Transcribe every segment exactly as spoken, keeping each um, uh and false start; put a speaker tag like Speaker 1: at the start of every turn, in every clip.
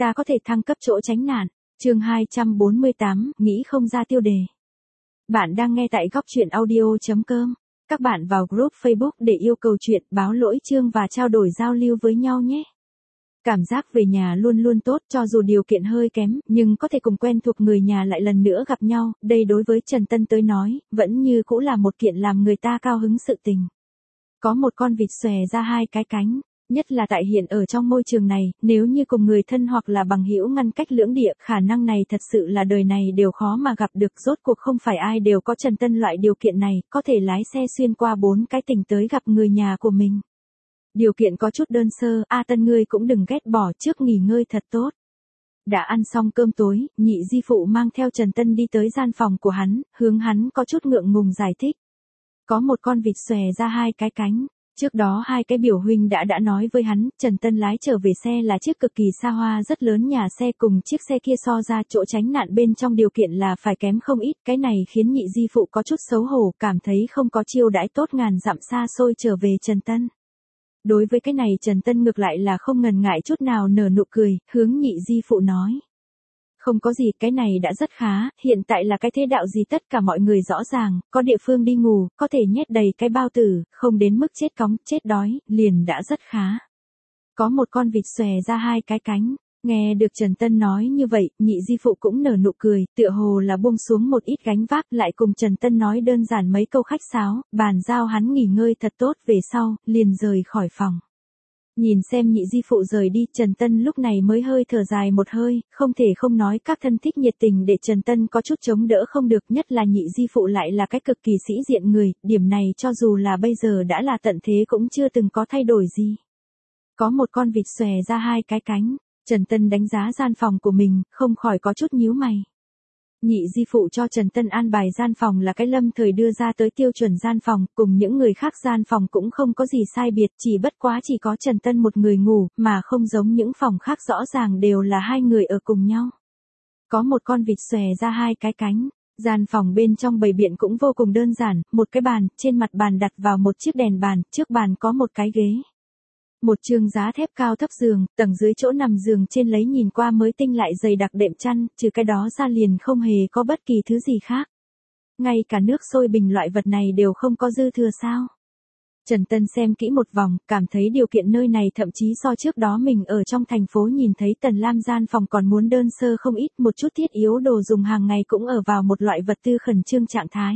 Speaker 1: ta có thể thăng cấp chỗ tránh nạn. Chương hai trăm bốn mươi tám, nghĩ không ra tiêu đề. Bạn đang nghe tại góc truyện audio chấm com. Các bạn vào group Facebook để yêu cầu chuyện, báo lỗi chương và trao đổi giao lưu với nhau nhé. Cảm giác về nhà luôn luôn tốt, cho dù điều kiện hơi kém, nhưng có thể cùng quen thuộc người nhà lại lần nữa gặp nhau, đây đối với Trần Tân tới nói, vẫn như cũ là một kiện làm người ta cao hứng sự tình. Có một con vịt xòe ra hai cái cánh, nhất là tại hiện ở trong môi trường này, nếu như cùng người thân hoặc là bằng hữu ngăn cách lưỡng địa, khả năng này thật sự là đời này đều khó mà gặp được, rốt cuộc không phải ai đều có Trần Tân loại điều kiện này, có thể lái xe xuyên qua bốn cái tỉnh tới gặp người nhà của mình. Điều kiện có chút đơn sơ, A Tân ngươi cũng đừng ghét bỏ, trước nghỉ ngơi thật tốt. Đã ăn xong cơm tối, nhị di phụ mang theo Trần Tân đi tới gian phòng của hắn, hướng hắn có chút ngượng ngùng giải thích. Có một con vịt xòe ra hai cái cánh. Trước đó hai cái biểu huynh đã đã nói với hắn, Trần Tân lái trở về xe là chiếc cực kỳ xa hoa rất lớn, nhà xe cùng chiếc xe kia so ra chỗ tránh nạn bên trong điều kiện là phải kém không ít, cái này khiến nhị di phụ có chút xấu hổ, cảm thấy không có chiêu đãi tốt, ngàn dặm xa xôi trở về Trần Tân. Đối với cái này Trần Tân ngược lại là không ngần ngại chút nào, nở nụ cười, hướng nhị di phụ nói. Không có gì, cái này đã rất khá, hiện tại là cái thế đạo gì tất cả mọi người rõ ràng, có địa phương đi ngủ, có thể nhét đầy cái bao tử, không đến mức chết cóng, chết đói, liền đã rất khá. Có một con vịt xòe ra hai cái cánh, nghe được Trần Tân nói như vậy, nhị di phụ cũng nở nụ cười, tựa hồ là buông xuống một ít gánh vác, lại cùng Trần Tân nói đơn giản mấy câu khách sáo, bàn giao hắn nghỉ ngơi thật tốt về sau, liền rời khỏi phòng. Nhìn xem nhị di phụ rời đi, Trần Tân lúc này mới hơi thở dài một hơi, không thể không nói các thân thích nhiệt tình để Trần Tân có chút chống đỡ không được, nhất là nhị di phụ lại là cái cực kỳ sĩ diện người, điểm này cho dù là bây giờ đã là tận thế cũng chưa từng có thay đổi gì. Có một con vịt xòe ra hai cái cánh, Trần Tân đánh giá gian phòng của mình, không khỏi có chút nhíu mày. Nhị di phụ cho Trần Tân an bài gian phòng là cái lâm thời đưa ra tới tiêu chuẩn gian phòng, cùng những người khác gian phòng cũng không có gì sai biệt, chỉ bất quá chỉ có Trần Tân một người ngủ, mà không giống những phòng khác rõ ràng đều là hai người ở cùng nhau. Có một con vịt xòe ra hai cái cánh, gian phòng bên trong bày biện cũng vô cùng đơn giản, một cái bàn, trên mặt bàn đặt vào một chiếc đèn bàn, trước bàn có một cái ghế. Một chương giá thép cao thấp giường, tầng dưới chỗ nằm giường trên lấy nhìn qua mới tinh lại dày đặc đệm chăn, trừ cái đó ra liền không hề có bất kỳ thứ gì khác. Ngay cả nước sôi bình loại vật này đều không có dư thừa sao. Trần Tân xem kỹ một vòng, cảm thấy điều kiện nơi này thậm chí so trước đó mình ở trong thành phố nhìn thấy Tần Lam gian phòng còn muốn đơn sơ không ít, một chút thiết yếu đồ dùng hàng ngày cũng ở vào một loại vật tư khẩn trương trạng thái.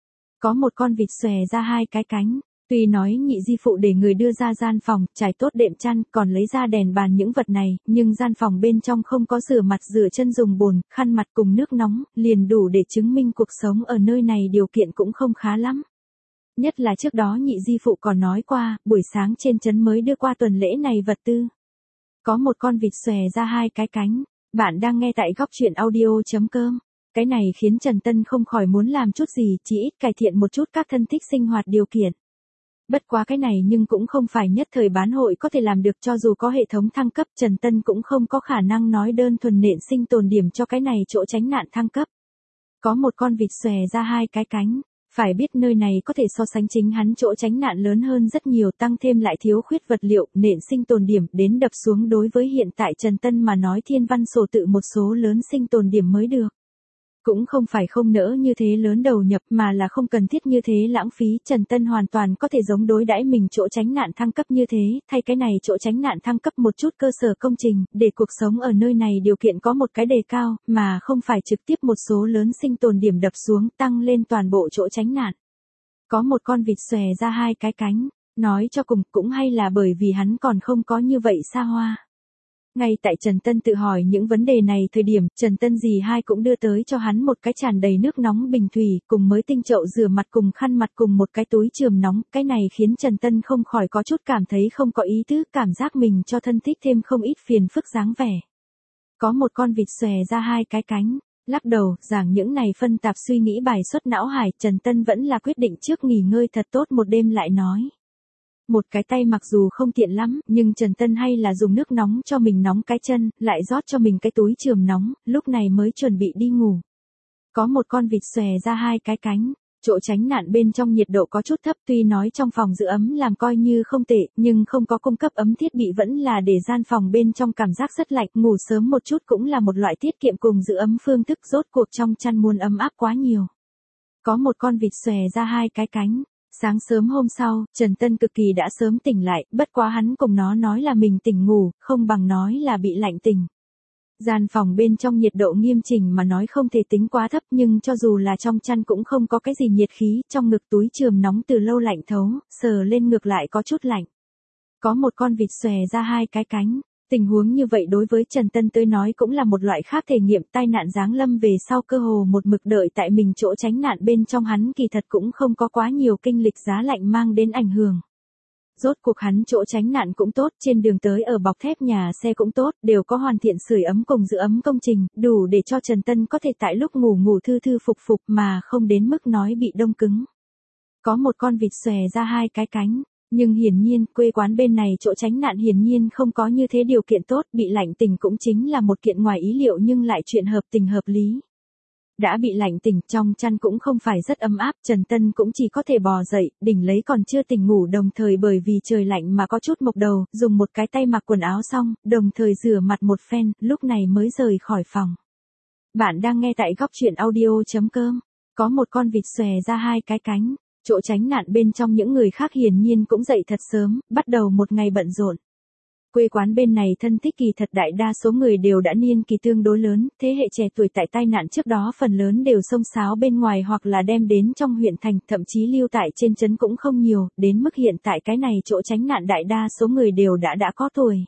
Speaker 1: Có một con vịt xòe ra hai cái cánh. Tuy nói nhị di phụ để người đưa ra gian phòng, trải tốt đệm chăn, còn lấy ra đèn bàn những vật này, nhưng gian phòng bên trong không có rửa mặt rửa chân dùng bồn, khăn mặt cùng nước nóng, liền đủ để chứng minh cuộc sống ở nơi này điều kiện cũng không khá lắm. Nhất là trước đó nhị di phụ còn nói qua, buổi sáng trên trấn mới đưa qua tuần lễ này vật tư. Có một con vịt xòe ra hai cái cánh, bạn đang nghe tại góc truyện audio chấm com. Cái này khiến Trần Tân không khỏi muốn làm chút gì, chỉ ít cải thiện một chút các thân thích sinh hoạt điều kiện. Bất quá cái này nhưng cũng không phải nhất thời bán hội có thể làm được, cho dù có hệ thống thăng cấp, Trần Tân cũng không có khả năng nói đơn thuần nện sinh tồn điểm cho cái này chỗ tránh nạn thăng cấp. Có một con vịt xòe ra hai cái cánh, phải biết nơi này có thể so sánh chính hắn chỗ tránh nạn lớn hơn rất nhiều, tăng thêm lại thiếu khuyết vật liệu, nện sinh tồn điểm đến đập xuống đối với hiện tại Trần Tân mà nói thiên văn sổ tự một số lớn sinh tồn điểm mới được. Cũng không phải không nỡ như thế lớn đầu nhập mà là không cần thiết như thế lãng phí, Trần Tân hoàn toàn có thể giống đối đãi mình chỗ tránh nạn thăng cấp như thế, thay cái này chỗ tránh nạn thăng cấp một chút cơ sở công trình, để cuộc sống ở nơi này điều kiện có một cái đề cao, mà không phải trực tiếp một số lớn sinh tồn điểm đập xuống tăng lên toàn bộ chỗ tránh nạn. Có một con vịt xòe ra hai cái cánh, nói cho cùng cũng hay là bởi vì hắn còn không có như vậy xa hoa. Ngay tại Trần Tân tự hỏi những vấn đề này thời điểm, Trần Tân dì hai cũng đưa tới cho hắn một cái tràn đầy nước nóng bình thủy, cùng mới tinh chậu rửa mặt cùng khăn mặt cùng một cái túi chườm nóng, cái này khiến Trần Tân không khỏi có chút cảm thấy không có ý tứ, cảm giác mình cho thân thích thêm không ít phiền phức dáng vẻ. Có một con vịt xòe ra hai cái cánh, lắc đầu, giảng những này phân tạp suy nghĩ bài xuất não hải, Trần Tân vẫn là quyết định trước nghỉ ngơi thật tốt một đêm lại nói. Một cái tay mặc dù không tiện lắm, nhưng Trần Tân hay là dùng nước nóng cho mình nóng cái chân, lại rót cho mình cái túi chườm nóng, lúc này mới chuẩn bị đi ngủ. Có một con vịt xòe ra hai cái cánh, Chỗ tránh nạn bên trong nhiệt độ có chút thấp, tuy nói trong phòng giữ ấm làm coi như không tệ, nhưng không có cung cấp ấm thiết bị vẫn là để gian phòng bên trong cảm giác rất lạnh, ngủ sớm một chút cũng là một loại tiết kiệm cùng giữ ấm phương thức, rốt cuộc trong chăn muốn ấm áp quá nhiều. Có một con vịt xòe ra hai cái cánh. Sáng sớm hôm sau, Trần Tân cực kỳ đã sớm tỉnh lại, bất quá hắn cùng nó nói là mình tỉnh ngủ, không bằng nói là bị lạnh tỉnh. Gian phòng bên trong nhiệt độ nghiêm chỉnh mà nói không thể tính quá thấp, nhưng cho dù là trong chăn cũng không có cái gì nhiệt khí, trong ngực túi chườm nóng từ lâu lạnh thấu, sờ lên ngực lại có chút lạnh. Có một con vịt xòe ra hai cái cánh. Tình huống như vậy đối với Trần Tân tới nói cũng là một loại khác thể nghiệm, tai nạn giáng lâm về sau cơ hồ một mực đợi tại mình chỗ tránh nạn bên trong, hắn kỳ thật cũng không có quá nhiều kinh lịch giá lạnh mang đến ảnh hưởng. Rốt cuộc hắn chỗ tránh nạn cũng tốt, trên đường tới ở bọc thép nhà xe cũng tốt, đều có hoàn thiện sưởi ấm cùng giữ ấm công trình, đủ để cho Trần Tân có thể tại lúc ngủ ngủ thư thư phục phục mà không đến mức nói bị đông cứng. Có một con vịt xòe ra hai cái cánh. Nhưng hiển nhiên, quê quán bên này chỗ tránh nạn hiển nhiên không có như thế điều kiện tốt, bị lạnh tỉnh cũng chính là một kiện ngoài ý liệu nhưng lại chuyện hợp tình hợp lý. Đã bị lạnh tỉnh, trong chăn cũng không phải rất ấm áp, Trần Tân cũng chỉ có thể bò dậy, đỉnh lấy còn chưa tỉnh ngủ, đồng thời bởi vì trời lạnh mà có chút mộc đầu, dùng một cái tay mặc quần áo xong, đồng thời rửa mặt một phen, lúc này mới rời khỏi phòng. Bạn đang nghe tại góc truyện audio chấm com. Có một con vịt xòe ra hai cái cánh. Chỗ tránh nạn bên trong những người khác hiển nhiên cũng dậy thật sớm, bắt đầu một ngày bận rộn. Quê quán bên này thân thích kỳ thật đại đa số người đều đã niên kỳ tương đối lớn, thế hệ trẻ tuổi tại tai nạn trước đó phần lớn đều xông xáo bên ngoài hoặc là đem đến trong huyện thành, thậm chí lưu tại trên trấn cũng không nhiều, đến mức hiện tại cái này chỗ tránh nạn đại đa số người đều đã đã có tuổi.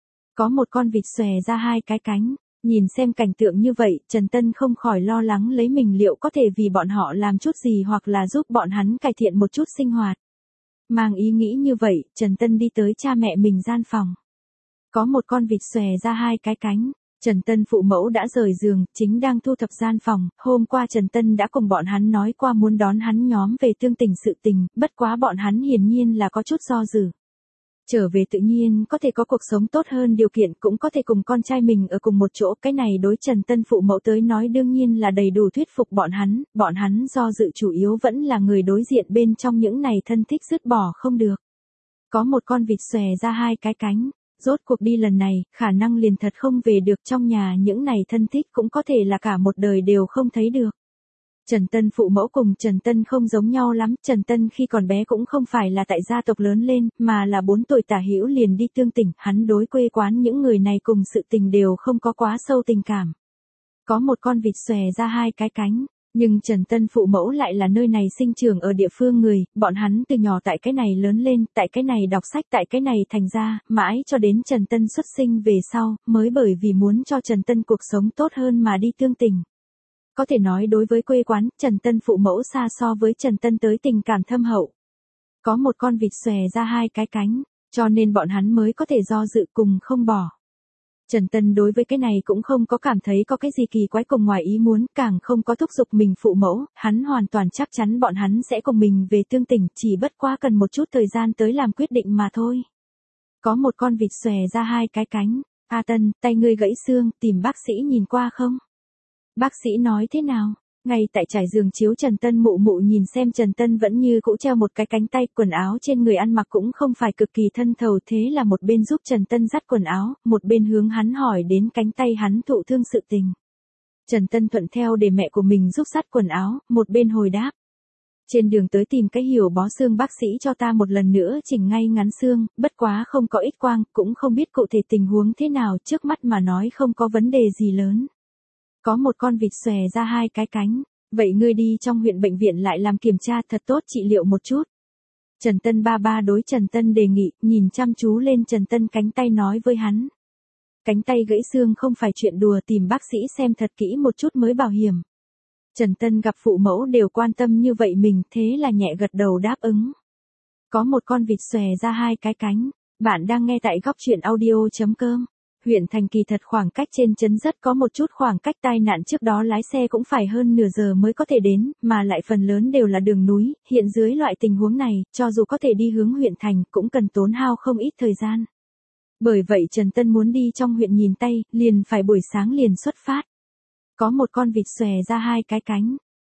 Speaker 1: Có một con vịt xòe ra hai cái cánh. Nhìn xem cảnh tượng như vậy, Trần Tân không khỏi lo lắng lấy mình liệu có thể vì bọn họ làm chút gì hoặc là giúp bọn hắn cải thiện một chút sinh hoạt. Mang ý nghĩ như vậy, Trần Tân đi tới cha mẹ mình gian phòng. Có một con vịt xòe ra hai cái cánh. Trần Tân phụ mẫu đã rời giường, chính đang thu thập gian phòng, hôm qua Trần Tân đã cùng bọn hắn nói qua muốn đón hắn nhóm về tương tình sự tình, bất quá bọn hắn hiển nhiên là có chút do dự. Trở về tự nhiên có thể có cuộc sống tốt hơn điều kiện, cũng có thể cùng con trai mình ở cùng một chỗ, cái này đối Trần Tân phụ mẫu tới nói đương nhiên là đầy đủ thuyết phục bọn hắn, bọn hắn do dự chủ yếu vẫn là người đối diện bên trong những này thân thích dứt bỏ không được. Có một con vịt xòe ra hai cái cánh, rốt cuộc đi lần này, khả năng liền thật không về được, trong nhà những này thân thích cũng có thể là cả một đời đều không thấy được. Trần Tân phụ mẫu cùng Trần Tân không giống nhau lắm, Trần Tân khi còn bé cũng không phải là tại gia tộc lớn lên, mà là bốn tuổi tả hữu liền đi tương tỉnh, hắn đối quê quán những người này cùng sự tình đều không có quá sâu tình cảm. Có một con vịt xòe ra hai cái cánh, nhưng Trần Tân phụ mẫu lại là nơi này sinh trưởng ở địa phương người, bọn hắn từ nhỏ tại cái này lớn lên, tại cái này đọc sách, tại cái này thành ra, mãi cho đến Trần Tân xuất sinh về sau, mới bởi vì muốn cho Trần Tân cuộc sống tốt hơn mà đi tương tỉnh. Có thể nói đối với quê quán, Trần Tân phụ mẫu xa so với Trần Tân tới tình cảm thâm hậu. Có một con vịt xòe ra hai cái cánh, cho nên bọn hắn mới có thể do dự cùng không bỏ. Trần Tân đối với cái này cũng không có cảm thấy có cái gì kỳ quái cùng ngoài ý muốn, càng không có thúc giục mình phụ mẫu, hắn hoàn toàn chắc chắn bọn hắn sẽ cùng mình về tương tỉnh, chỉ bất quá cần một chút thời gian tới làm quyết định mà thôi. Có một con vịt xòe ra hai cái cánh, A Tân, tay ngươi gãy xương, tìm bác sĩ nhìn qua không? Bác sĩ nói thế nào? Ngay tại trải giường chiếu Trần Tân mụ mụ nhìn xem Trần Tân vẫn như cũ treo một cái cánh tay, quần áo trên người ăn mặc cũng không phải cực kỳ thân thầu, thế là một bên giúp Trần Tân dắt quần áo, một bên hướng hắn hỏi đến cánh tay hắn thụ thương sự tình. Trần Tân thuận theo để mẹ của mình giúp dắt quần áo, một bên hồi đáp. Trên đường tới tìm cái hiểu bó xương bác sĩ cho ta một lần nữa chỉnh ngay ngắn xương, bất quá không có ít quang, cũng không biết cụ thể tình huống thế nào, trước mắt mà nói không có vấn đề gì lớn. Có một con vịt xòe ra hai cái cánh, vậy ngươi đi trong huyện bệnh viện lại làm kiểm tra thật tốt trị liệu một chút. Trần Tân ba ba đối Trần Tân đề nghị, nhìn chăm chú lên Trần Tân cánh tay nói với hắn. Cánh tay gãy xương không phải chuyện đùa, tìm bác sĩ xem thật kỹ một chút mới bảo hiểm. Trần Tân gặp phụ mẫu đều quan tâm như vậy mình, thế là nhẹ gật đầu đáp ứng. Có một con vịt xòe ra hai cái cánh, bạn đang nghe tại góc truyện audio chấm com. Huyện thành kỳ thật khoảng cách trên trấn rất có một chút khoảng cách, tai nạn trước đó lái xe cũng phải hơn nửa giờ mới có thể đến, mà lại phần lớn đều là đường núi, hiện dưới loại tình huống này, cho dù có thể đi hướng huyện thành cũng cần tốn hao không ít thời gian. Bởi vậy Trần Tân muốn đi trong huyện nhìn tay, liền phải buổi sáng liền xuất phát. Có một con vịt xòe ra hai cái cánh,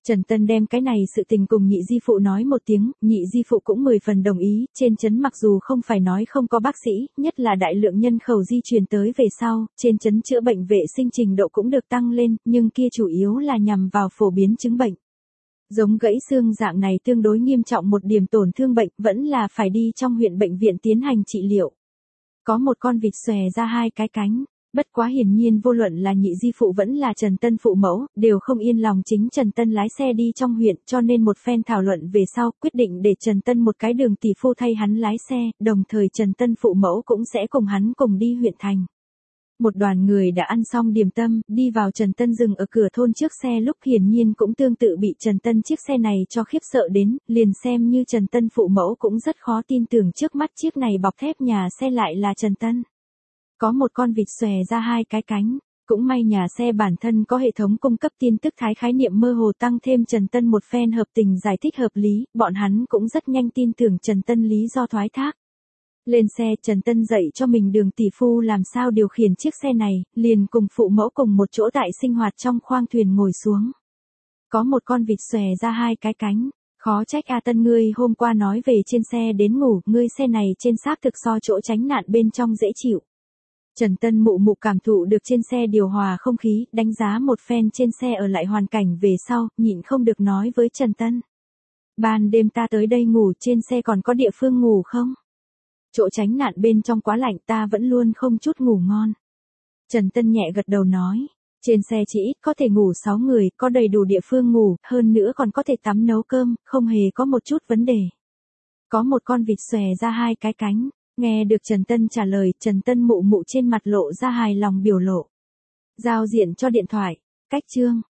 Speaker 1: Trần Tân đem cái này sự tình cùng nhị di phụ nói một tiếng, nhị di phụ cũng mười phần đồng ý, trên trấn mặc dù không phải nói không có bác sĩ, nhất là đại lượng nhân khẩu di truyền tới về sau, trên trấn chữa bệnh vệ sinh trình độ cũng được tăng lên, nhưng kia chủ yếu là nhằm vào phổ biến chứng bệnh. Giống gãy xương dạng này tương đối nghiêm trọng một điểm tổn thương bệnh vẫn là phải đi trong huyện bệnh viện tiến hành trị liệu. Có một con vịt xòe ra hai cái cánh. Bất quá hiển nhiên vô luận là nhị di phụ vẫn là Trần Tân phụ mẫu, đều không yên lòng chính Trần Tân lái xe đi trong huyện, cho nên một phen thảo luận về sau, quyết định để Trần Tân một cái đường tỷ phu thay hắn lái xe, đồng thời Trần Tân phụ mẫu cũng sẽ cùng hắn cùng đi huyện thành. Một đoàn người đã ăn xong điểm tâm, đi vào Trần Tân dừng ở cửa thôn trước xe lúc hiển nhiên cũng tương tự bị Trần Tân chiếc xe này cho khiếp sợ đến, liền xem như Trần Tân phụ mẫu cũng rất khó tin tưởng trước mắt chiếc này bọc thép nhà xe lại là Trần Tân. Có một con vịt xòe ra hai cái cánh, cũng may nhà xe bản thân có hệ thống cung cấp tin tức thái khái niệm mơ hồ tăng thêm Trần Tân một phen hợp tình giải thích hợp lý, bọn hắn cũng rất nhanh tin tưởng Trần Tân lý do thoái thác. Lên xe Trần Tân dạy cho mình đường tỷ phu làm sao điều khiển chiếc xe này, liền cùng phụ mẫu cùng một chỗ tại sinh hoạt trong khoang thuyền ngồi xuống. Có một con vịt xòe ra hai cái cánh, khó trách A Tân ngươi hôm qua nói về trên xe đến ngủ, ngươi xe này trên xác thực so chỗ tránh nạn bên trong dễ chịu. Trần Tân mụ mụ cảm thụ được trên xe điều hòa không khí, đánh giá một phen trên xe ở lại hoàn cảnh về sau, nhịn không được nói với Trần Tân. Ban đêm ta tới đây ngủ trên xe còn có địa phương ngủ không? Chỗ tránh nạn bên trong quá lạnh ta vẫn luôn không chút ngủ ngon. Trần Tân nhẹ gật đầu nói, trên xe chỉ ít có thể ngủ sáu người, có đầy đủ địa phương ngủ, hơn nữa còn có thể tắm nấu cơm, không hề có một chút vấn đề. Có một con vịt xòe ra hai cái cánh. Nghe được Trần Tân trả lời, Trần Tân mụ mụ trên mặt lộ ra hài lòng biểu lộ. Giao diện cho điện thoại, cách chương.